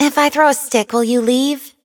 If I throw a stick, will you leave?